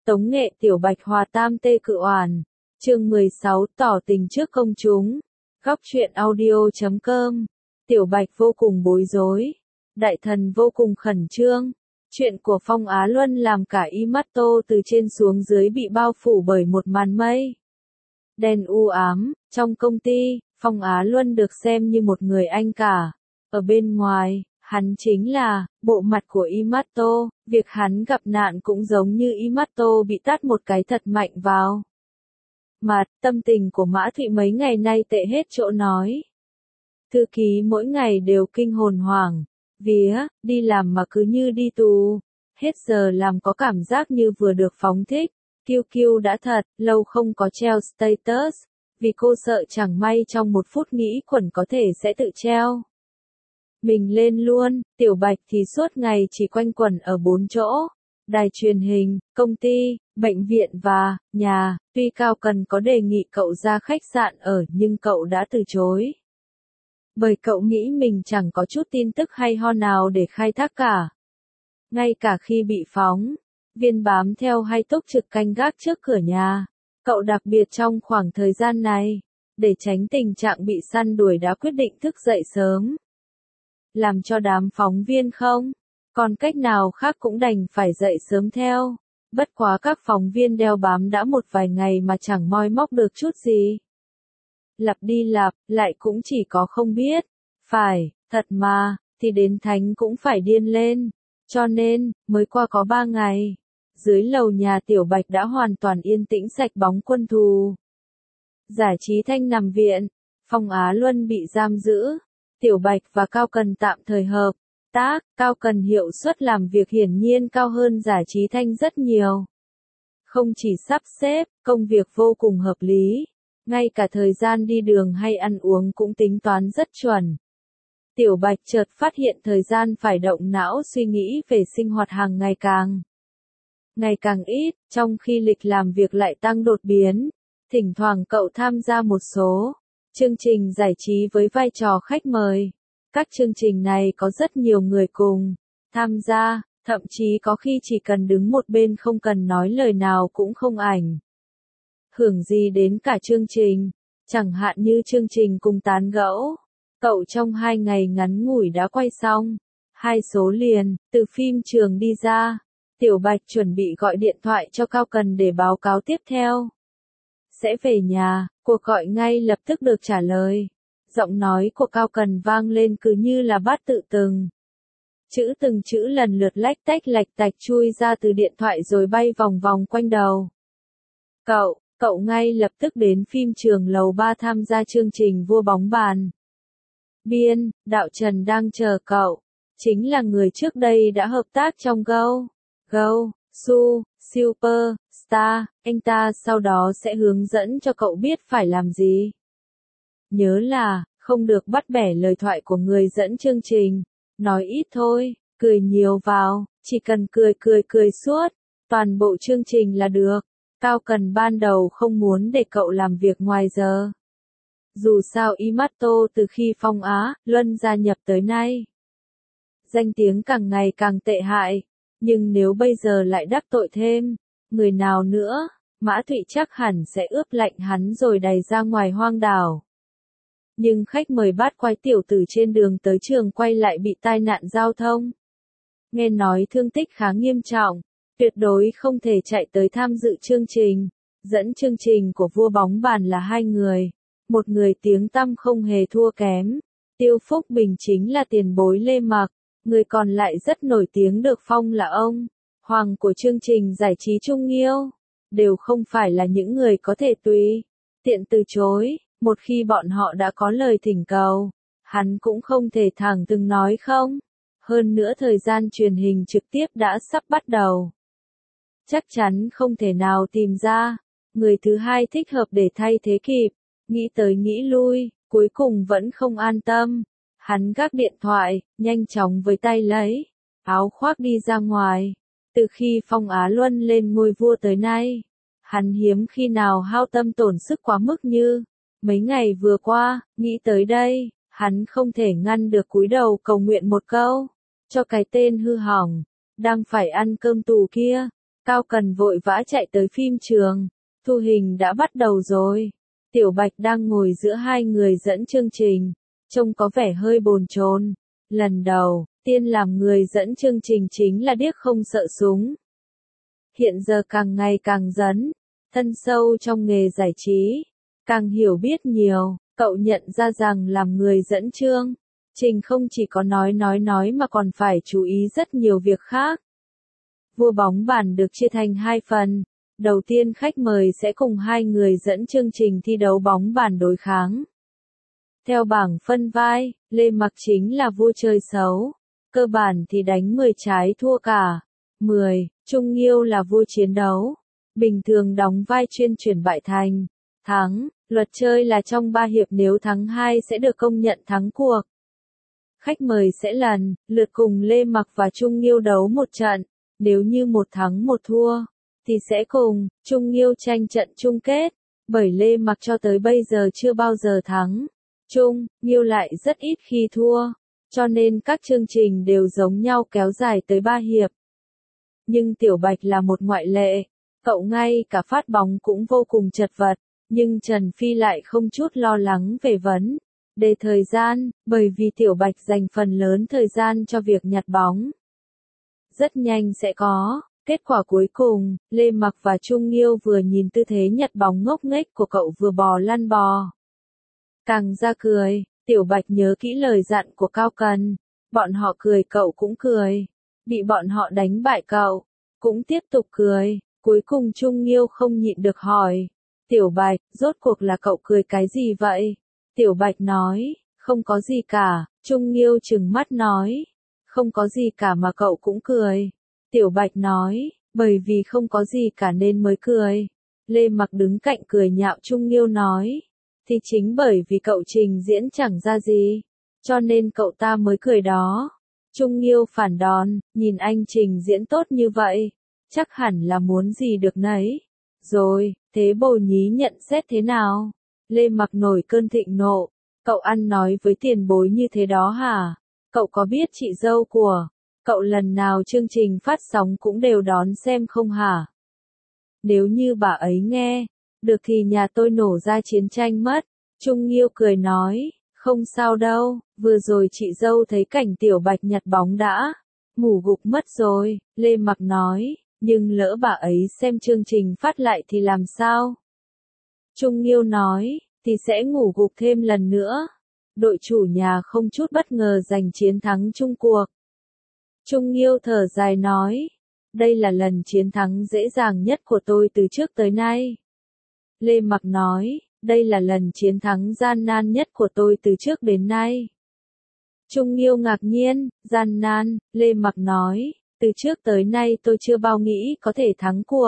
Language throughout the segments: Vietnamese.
Tống nghệ Tiểu Bạch hòa tam tê cự oản. Chương 16 tỏ tình trước công chúng. Góc truyện audio.com. Tiểu Bạch vô cùng bối rối. Đại thần vô cùng khẩn trương. Chuyện của Phong Á Luân làm cả Yamato từ trên xuống dưới bị bao phủ bởi một màn mây đen u ám. Trong công ty, Phong Á Luân được xem như một người anh cả. Ở bên ngoài, hắn chính là bộ mặt của Yamato. Việc hắn gặp nạn cũng giống như Yamato bị tát một cái thật mạnh vào mặt. Tâm tình của Mã Thụy mấy ngày nay tệ hết chỗ nói. Thư ký mỗi ngày đều kinh hồn hoảng. Vía, đi làm mà cứ như đi tù. Hết giờ làm có cảm giác như vừa được phóng thích. Kiêu Kiêu đã thật lâu không có treo status. Vì cô sợ chẳng may trong một phút nghĩ quẩn có thể sẽ tự treo mình lên luôn. Tiểu Bạch thì suốt ngày chỉ quanh quẩn ở 4 chỗ. Đài truyền hình, công ty, bệnh viện và nhà. Tuy Cao Cần có đề nghị cậu ra khách sạn ở nhưng cậu đã từ chối. Bởi cậu nghĩ mình chẳng có chút tin tức hay ho nào để khai thác cả. Ngay cả khi bị phóng viên bám theo hay túc trực canh gác trước cửa nhà. Cậu đặc biệt trong khoảng thời gian này, để tránh tình trạng bị săn đuổi đã quyết định thức dậy sớm. Làm cho đám phóng viên không còn cách nào khác cũng đành phải dậy sớm theo. Bất quá các phóng viên đeo bám đã một vài ngày mà chẳng moi móc được chút gì. Lặp đi lặp lại cũng chỉ có không biết. Phải, thật mà, thì đến Thánh cũng phải điên lên. Cho nên, mới qua có 3 ngày. Dưới lầu nhà Tiểu Bạch đã hoàn toàn yên tĩnh sạch bóng quân thù. Giải Trí Thanh nằm viện. Phong Á Luân bị giam giữ. Tiểu Bạch và Cao Cần tạm thời hợp tác. Cao Cần hiệu suất làm việc hiển nhiên cao hơn Giải Trí Thanh rất nhiều. Không chỉ sắp xếp, công việc vô cùng hợp lý. Ngay cả thời gian đi đường hay ăn uống cũng tính toán rất chuẩn. Tiểu Bạch chợt phát hiện thời gian phải động não suy nghĩ về sinh hoạt hàng ngày càng ít, trong khi lịch làm việc lại tăng đột biến. Thỉnh thoảng cậu tham gia một số chương trình giải trí với vai trò khách mời. Các chương trình này có rất nhiều người cùng tham gia, thậm chí có khi chỉ cần đứng một bên không cần nói lời nào cũng không ảnh hưởng gì đến cả chương trình. Chẳng hạn như chương trình cùng tán gẫu. Cậu trong 2 ngày ngắn ngủi đã quay xong 2 số liền. Từ phim trường đi ra, Tiểu Bạch chuẩn bị gọi điện thoại cho Cao Cần để báo cáo tiếp theo sẽ về nhà. Cuộc gọi ngay lập tức được trả lời. Giọng nói của Cao Cần vang lên cứ như là bát tự từng chữ lần lượt lách tách chui ra từ điện thoại rồi bay vòng vòng quanh đầu cậu ngay lập tức đến phim trường lầu 3 tham gia chương trình vua bóng bàn. Biên đạo Trần đang chờ cậu. Chính là người trước đây đã hợp tác trong Go Super Star. Anh ta sau đó sẽ hướng dẫn cho cậu biết phải làm gì. Nhớ là, không được bắt bẻ lời thoại của người dẫn chương trình. Nói ít thôi, cười nhiều vào, chỉ cần cười suốt toàn bộ chương trình là được. Cao Cần ban đầu không muốn để cậu làm việc ngoài giờ. Dù sao Yamato từ khi Phong Á Luân gia nhập tới nay, danh tiếng càng ngày càng tệ hại. Nhưng nếu bây giờ lại đắc tội thêm người nào nữa, Mã Thụy chắc hẳn sẽ ướp lạnh hắn rồi đày ra ngoài hoang đảo. Nhưng khách mời bát quái tiểu tử trên đường tới trường quay lại bị tai nạn giao thông. Nghe nói thương tích khá nghiêm trọng, tuyệt đối không thể chạy tới tham dự chương trình. Dẫn chương trình của vua bóng bàn là 2 người. Một người tiếng tăm không hề thua kém. Tiêu Phúc Bình chính là tiền bối Lê Mặc. Người còn lại rất nổi tiếng được phong là ông hoàng của chương trình giải trí Trung Nghiêu. Đều không phải là những người có thể tùy tiện từ chối. Một khi bọn họ đã có lời thỉnh cầu, hắn cũng không thể thẳng từng nói không. Hơn nữa thời gian truyền hình trực tiếp đã sắp bắt đầu. Chắc chắn không thể nào tìm ra người thứ hai thích hợp để thay thế kịp. Nghĩ tới nghĩ lui, cuối cùng vẫn không an tâm. Hắn gác điện thoại, nhanh chóng với tay lấy áo khoác đi ra ngoài. Từ khi Phong Á Luân lên ngôi vua tới nay, hắn hiếm khi nào hao tâm tổn sức quá mức như mấy ngày vừa qua. Nghĩ tới đây, hắn không thể ngăn được cúi đầu cầu nguyện một câu cho cái tên hư hỏng đang phải ăn cơm tù kia. Cao Cần vội vã chạy tới phim trường. Thu hình đã bắt đầu rồi. Tiểu Bạch đang ngồi giữa hai người dẫn chương trình, trông có vẻ hơi bồn chồn. Lần đầu tiên làm người dẫn chương trình chính là điếc không sợ súng. Hiện giờ càng ngày càng dấn thân sâu trong nghề giải trí, càng hiểu biết nhiều, cậu nhận ra rằng làm người dẫn chương trình không chỉ có nói mà còn phải chú ý rất nhiều việc khác. Vua bóng bàn được chia thành hai phần. Đầu tiên khách mời sẽ cùng hai người dẫn chương trình thi đấu bóng bàn đối kháng. Theo bảng phân vai, Lê Mặc chính là vua chơi xấu. Cơ bản thì đánh 10 trái thua cả 10, Trung Nghiêu là vua chiến đấu. Bình thường đóng vai chuyên chuyển bại thành thắng, luật chơi là trong 3 hiệp nếu thắng 2 sẽ được công nhận thắng cuộc. Khách mời sẽ lần lượt cùng Lê Mặc và Trung Nghiêu đấu một trận, nếu như một thắng một thua, thì sẽ cùng Trung Nghiêu tranh trận chung kết, bởi Lê Mặc cho tới bây giờ chưa bao giờ thắng. Trung Nghiêu lại rất ít khi thua, cho nên các chương trình đều giống nhau kéo dài tới 3 hiệp. Nhưng Tiểu Bạch là một ngoại lệ, cậu ngay cả phát bóng cũng vô cùng chật vật, nhưng Trần Phi lại không chút lo lắng về vấn đề thời gian, bởi vì Tiểu Bạch dành phần lớn thời gian cho việc nhặt bóng. Rất nhanh sẽ có kết quả cuối cùng. Lê Mặc và Trung Nghiêu vừa nhìn tư thế nhặt bóng ngốc nghếch của cậu vừa bò lăn bò càng ra cười. Tiểu Bạch nhớ kỹ lời dặn của Cao Cần, bọn họ cười cậu cũng cười, bị bọn họ đánh bại cậu cũng tiếp tục cười. Cuối cùng Trung Nghiêu không nhịn được hỏi, Tiểu Bạch, rốt cuộc là cậu cười cái gì vậy? Tiểu Bạch nói, không có gì cả. Trung Nghiêu trừng mắt nói, không có gì cả mà cậu cũng cười. Tiểu Bạch nói, bởi vì không có gì cả nên mới cười. Lê Mặc đứng cạnh cười nhạo Trung Nghiêu nói, thì chính bởi vì cậu trình diễn chẳng ra gì, cho nên cậu ta mới cười đó. Trung Nghiêu phản đòn, nhìn anh trình diễn tốt như vậy, chắc hẳn là muốn gì được nấy. Rồi, thế Bồ Nhí nhận xét thế nào? Lê Mặc nổi cơn thịnh nộ, cậu ăn nói với tiền bối như thế đó hả? Cậu có biết chị dâu của cậu lần nào chương trình phát sóng cũng đều đón xem không hả? Nếu như bà ấy nghe được thì nhà tôi nổ ra chiến tranh mất. Trung Nghiêu cười nói, không sao đâu, vừa rồi chị dâu thấy cảnh Tiểu Bạch nhặt bóng đã ngủ gục mất rồi. Lê Mặc nói, nhưng lỡ bà ấy xem chương trình phát lại thì làm sao? Trung Nghiêu nói, thì sẽ ngủ gục thêm lần nữa. Đội chủ nhà không chút bất ngờ giành chiến thắng chung cuộc. Trung Nghiêu thở dài nói, đây là lần chiến thắng dễ dàng nhất của tôi từ trước tới nay. Lê Mặc nói, đây là lần chiến thắng gian nan nhất của tôi từ trước đến nay. Trung Nghiêu ngạc nhiên, gian nan. Lê Mặc nói, từ trước tới nay tôi chưa bao nghĩ có thể thắng cuộc.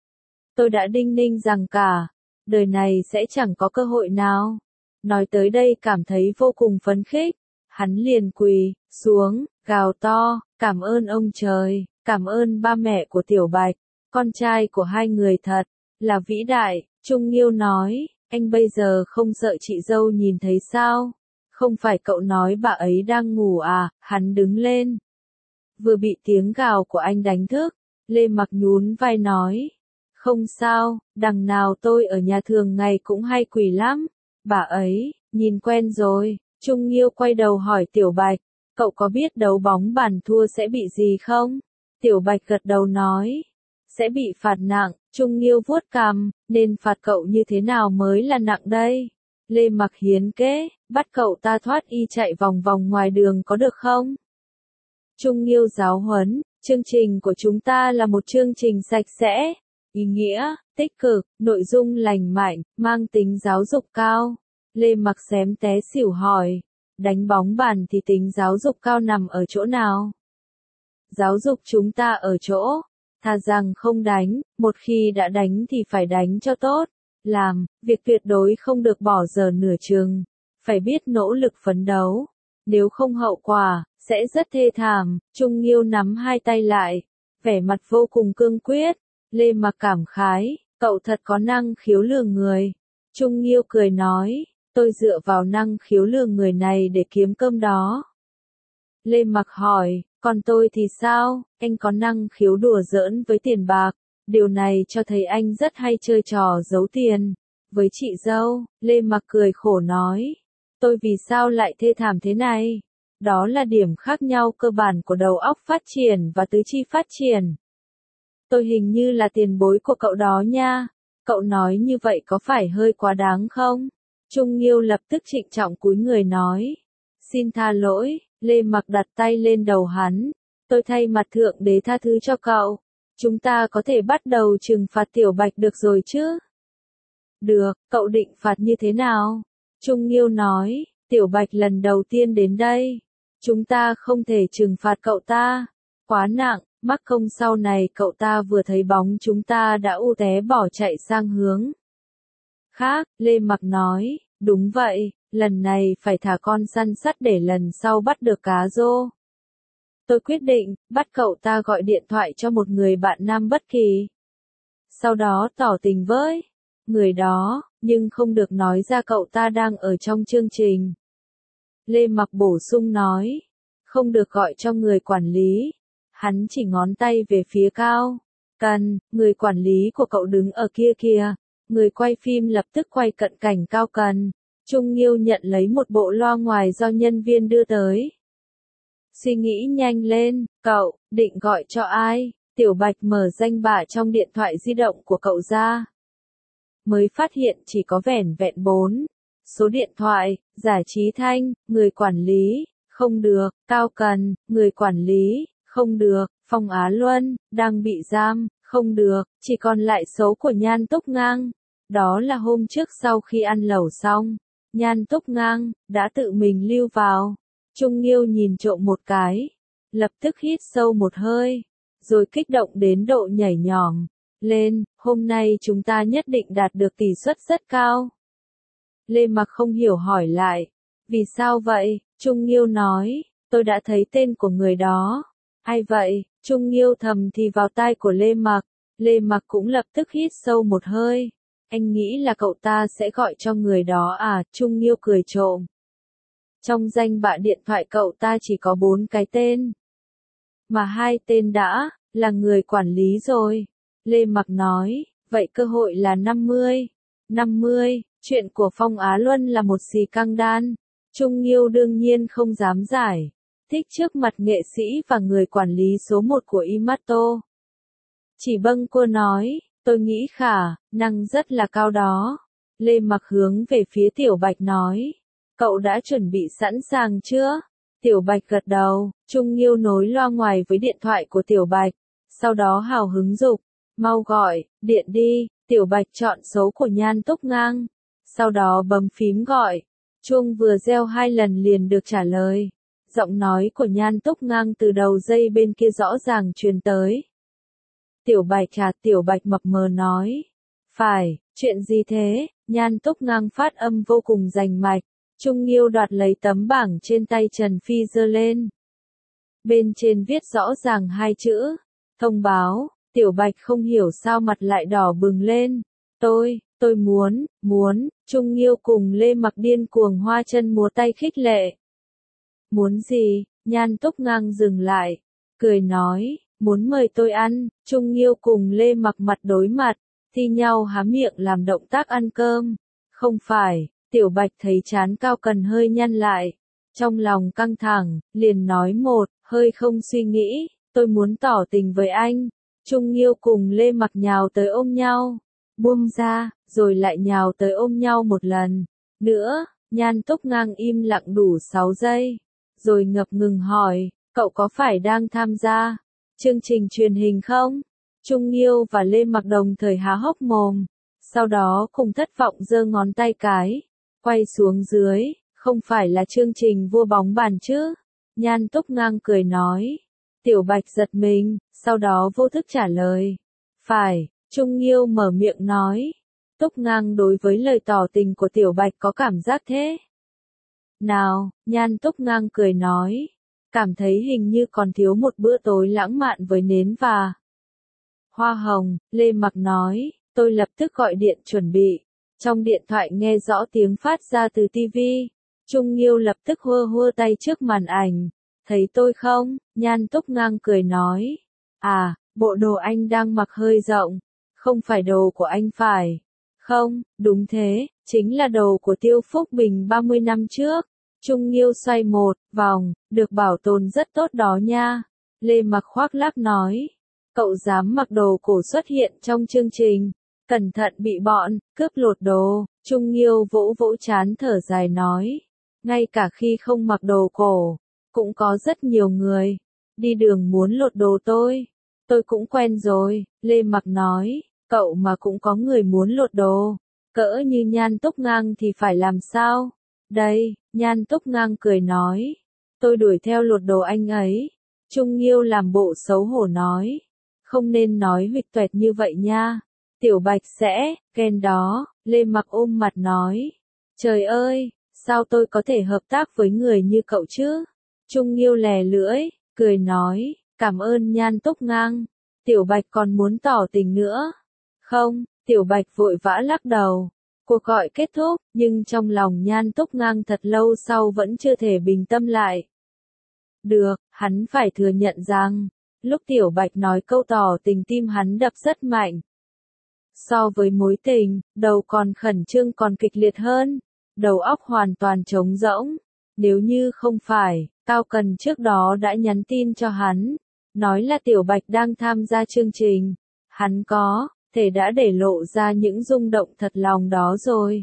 Tôi đã đinh ninh rằng cả đời này sẽ chẳng có cơ hội nào. Nói tới đây cảm thấy vô cùng phấn khích, hắn liền quỳ xuống, gào to, cảm ơn ông trời, cảm ơn ba mẹ của Tiểu Bạch, con trai của hai người thật là vĩ đại. Trung Nghiêu nói, anh bây giờ không sợ chị dâu nhìn thấy sao? Không phải cậu nói bà ấy đang ngủ à? Hắn đứng lên, vừa bị tiếng gào của anh đánh thức. Lê Mặc nhún vai nói, không sao, đằng nào tôi ở nhà thường ngày cũng hay quỳ lắm. Bà ấy nhìn quen rồi. Trung Nghiêu quay đầu hỏi Tiểu Bạch, cậu có biết đấu bóng bàn thua sẽ bị gì không? Tiểu Bạch gật đầu nói, sẽ bị phạt nặng. Trung Nghiêu vuốt cằm, nên phạt cậu như thế nào mới là nặng đây? Lê Mặc hiến kế, bắt cậu ta thoát y chạy vòng vòng ngoài đường có được không? Trung Nghiêu giáo huấn, chương trình của chúng ta là một chương trình sạch sẽ, ý nghĩa, tích cực, nội dung lành mạnh, mang tính giáo dục cao. Lê Mặc xém té xỉu hỏi, đánh bóng bàn thì tính giáo dục cao nằm ở chỗ nào? Giáo dục chúng ta ở chỗ, thà rằng không đánh, một khi đã đánh thì phải đánh cho tốt. Làm việc tuyệt đối không được bỏ dở nửa chừng, phải biết nỗ lực phấn đấu, nếu không hậu quả sẽ rất thê thảm. Trung Nghiêu nắm hai tay lại, vẻ mặt vô cùng cương quyết. Lê Mặc cảm khái, cậu thật có năng khiếu lừa người. Trung Nghiêu cười nói, tôi dựa vào năng khiếu lừa người này để kiếm cơm đó. Lê Mặc hỏi, Còn tôi thì sao, anh có năng khiếu đùa giỡn với tiền bạc, điều này cho thấy anh rất hay chơi trò giấu tiền. Với chị dâu, Lê Mặc cười khổ nói, tôi vì sao lại thê thảm thế này? Đó là điểm khác nhau cơ bản của đầu óc phát triển và tứ chi phát triển. Tôi hình như là tiền bối của cậu đó nha. Cậu nói như vậy có phải hơi quá đáng không? Trung Nghiêu lập tức trịnh trọng cúi người nói. Xin tha lỗi, Lê Mặc đặt tay lên đầu hắn. Tôi thay mặt Thượng Đế tha thứ cho cậu. Chúng ta có thể bắt đầu trừng phạt Tiểu Bạch được rồi chứ? Được, cậu định phạt như thế nào? Trung Nghiêu nói, Tiểu Bạch lần đầu tiên đến đây. Chúng ta không thể trừng phạt cậu ta. Quá nặng, mắc công sau này cậu ta vừa thấy bóng chúng ta đã u té bỏ chạy sang hướng khác. Lê Mặc nói, đúng vậy, lần này phải thả con săn sắt để lần sau bắt được cá rô. Tôi quyết định, bắt cậu ta gọi điện thoại cho một người bạn nam bất kỳ. Sau đó tỏ tình với người đó, nhưng không được nói ra cậu ta đang ở trong chương trình. Lê Mặc bổ sung nói, không được gọi cho người quản lý. Hắn chỉ ngón tay về phía Cao Cần, người quản lý của cậu đứng ở kia kìa. Người quay phim lập tức quay cận cảnh Cao Cần. Trung Nghiêu nhận lấy một bộ loa ngoài do nhân viên đưa tới. Suy nghĩ nhanh lên, cậu, định gọi cho ai? Tiểu Bạch mở danh bạ trong điện thoại di động của cậu ra. Mới phát hiện chỉ có vẻn vẹn 4 số điện thoại. Giả Trí Thanh, người quản lý, không được. Cao Cần, người quản lý, không được. Phong Á Luân, đang bị giam, không được. Chỉ còn lại số của Nhan Túc Ngang. Đó là hôm trước sau khi ăn lẩu xong, Nhan Túc Ngang đã tự mình lưu vào. Trung Nghiêu nhìn trộm một cái, lập tức hít sâu một hơi, rồi kích động đến độ nhảy nhỏm lên, hôm nay chúng ta nhất định đạt được tỷ suất rất cao. Lê Mặc không hiểu hỏi lại, vì sao vậy? Trung Nghiêu nói, tôi đã thấy tên của người đó. Ai vậy? Trung Nghiêu thầm thì vào tai của Lê Mặc. Lê Mặc cũng lập tức hít sâu một hơi. Anh nghĩ là cậu ta sẽ gọi cho người đó à? Trung Nghiêu cười trộm. Trong danh bạ điện thoại cậu ta chỉ có 4 cái tên. Mà 2 tên đã là người quản lý rồi. Lê Mặc nói, vậy cơ hội là 50. 50, chuyện của Phong Á Luân là một xì căng đan. Trung Nghiêu đương nhiên không dám giải thích trước mặt nghệ sĩ và người quản lý số 1 của Imato. Chỉ bâng quơ nói, tôi nghĩ khả năng rất là cao đó. Lê Mặc hướng về phía Tiểu Bạch nói, cậu đã chuẩn bị sẵn sàng chưa? Tiểu Bạch gật đầu. Trung Nghiêu nối loa ngoài với điện thoại của Tiểu Bạch. Sau đó hào hứng dục, mau gọi, điện đi. Tiểu Bạch chọn số của Nhan Túc Ngang. Sau đó bấm phím gọi. Chuông vừa reo 2 lần liền được trả lời. Giọng nói của Nhan Túc Ngang từ đầu dây bên kia rõ ràng truyền tới. Tiểu Bạch Tiểu Bạch mập mờ nói. Phải, chuyện gì thế? Nhan Túc Ngang phát âm vô cùng rành mạch. Trung Nghiêu đoạt lấy tấm bảng trên tay Trần Phi giơ lên. Bên trên viết rõ ràng 2 chữ. Thông báo. Tiểu Bạch không hiểu sao mặt lại đỏ bừng lên. Tôi muốn. Trung Nghiêu cùng Lê Mặc điên cuồng hoa chân múa tay khích lệ. Muốn gì? Nhan Túc Ngang dừng lại. Cười nói, muốn mời tôi ăn. Trung Nghiêu cùng Lê Mặc mặt đối mặt, thi nhau há miệng làm động tác ăn cơm. Không phải. Tiểu Bạch thấy trán Cao Cần hơi nhăn lại. Trong lòng căng thẳng, liền nói hơi không suy nghĩ, tôi muốn tỏ tình với anh. Trung Nghiêu cùng Lê Mặc nhào tới ôm nhau. Buông ra, rồi lại nhào tới ôm nhau một lần. Nữa, Nhan Túc Ngang im lặng đủ 6 giây. Rồi ngập ngừng hỏi, cậu có phải đang tham gia chương trình truyền hình không? Trung Nghiêu và Lê Mặc đồng thời há hốc mồm. Sau đó cùng thất vọng giơ ngón tay cái. Quay xuống dưới, không phải là chương trình vua bóng bàn chứ? Nhan Túc Ngang cười nói. Tiểu Bạch giật mình, sau đó vô thức trả lời. Phải, Trung Nghiêu mở miệng nói. Túc Ngang đối với lời tỏ tình của Tiểu Bạch có cảm giác thế nào? Nhan Túc Ngang cười nói. Cảm thấy hình như còn thiếu một bữa tối lãng mạn với nến và hoa hồng. Lê Mặc nói, tôi lập tức gọi điện chuẩn bị. Trong điện thoại nghe rõ tiếng phát ra từ TV. Trung Nghiêu lập tức hua tay trước màn ảnh. thấy tôi không? Nhan Túc Ngang cười nói. À, bộ đồ anh đang mặc hơi rộng, không phải đồ của anh phải. Không, đúng thế, chính là đồ của Tiêu Phúc Bình 30 năm trước. Trung Nghiêu xoay một vòng, được bảo tồn rất tốt đó nha. Lê Mặc khoác lác nói. Cậu dám mặc đồ cổ xuất hiện trong chương trình, cẩn thận bị bọn cướp lột đồ. Trung Nghiêu vỗ vỗ trán thở dài nói. Ngay cả khi không mặc đồ cổ, cũng có rất nhiều người đi đường muốn lột đồ tôi. Tôi cũng quen rồi, Lê Mặc nói. Cậu mà cũng có người muốn lột đồ, cỡ như Nhan Túc Ngang thì phải làm sao? Đây, Nhan Túc Ngang cười nói. Tôi đuổi theo lột đồ anh ấy. Trung Nghiêu làm bộ xấu hổ nói. Không nên nói huỵch toẹt như vậy nha. Tiểu Bạch sẽ, ghen đó. Lê Mặc ôm mặt nói. Trời ơi, sao tôi có thể hợp tác với người như cậu chứ? Trung Nghiêu lè lưỡi, cười nói. Cảm ơn Nhan Túc Ngang. Tiểu Bạch còn muốn tỏ tình nữa. Không, Tiểu Bạch vội vã lắc đầu. Cuộc gọi kết thúc, nhưng trong lòng Nhan Túc Ngang thật lâu sau vẫn chưa thể bình tâm lại. Được, hắn phải thừa nhận rằng, lúc Tiểu Bạch nói câu tỏ tình tim hắn đập rất mạnh. So với mối tình, đầu còn khẩn trương còn kịch liệt hơn, đầu óc hoàn toàn trống rỗng. Nếu như không phải, Cao Cần trước đó đã nhắn tin cho hắn, nói là Tiểu Bạch đang tham gia chương trình, hắn có thể đã để lộ ra những rung động thật lòng đó rồi.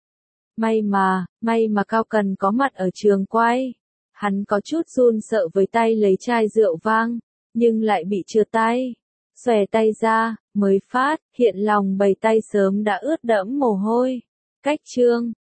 May mà Cao Cần có mặt ở trường quay. Hắn có chút run sợ với tay lấy chai rượu vang, nhưng lại bị trượt tay. Xòe tay ra, mới phát, hiện lòng bầy tay sớm đã ướt đẫm mồ hôi. Cách chương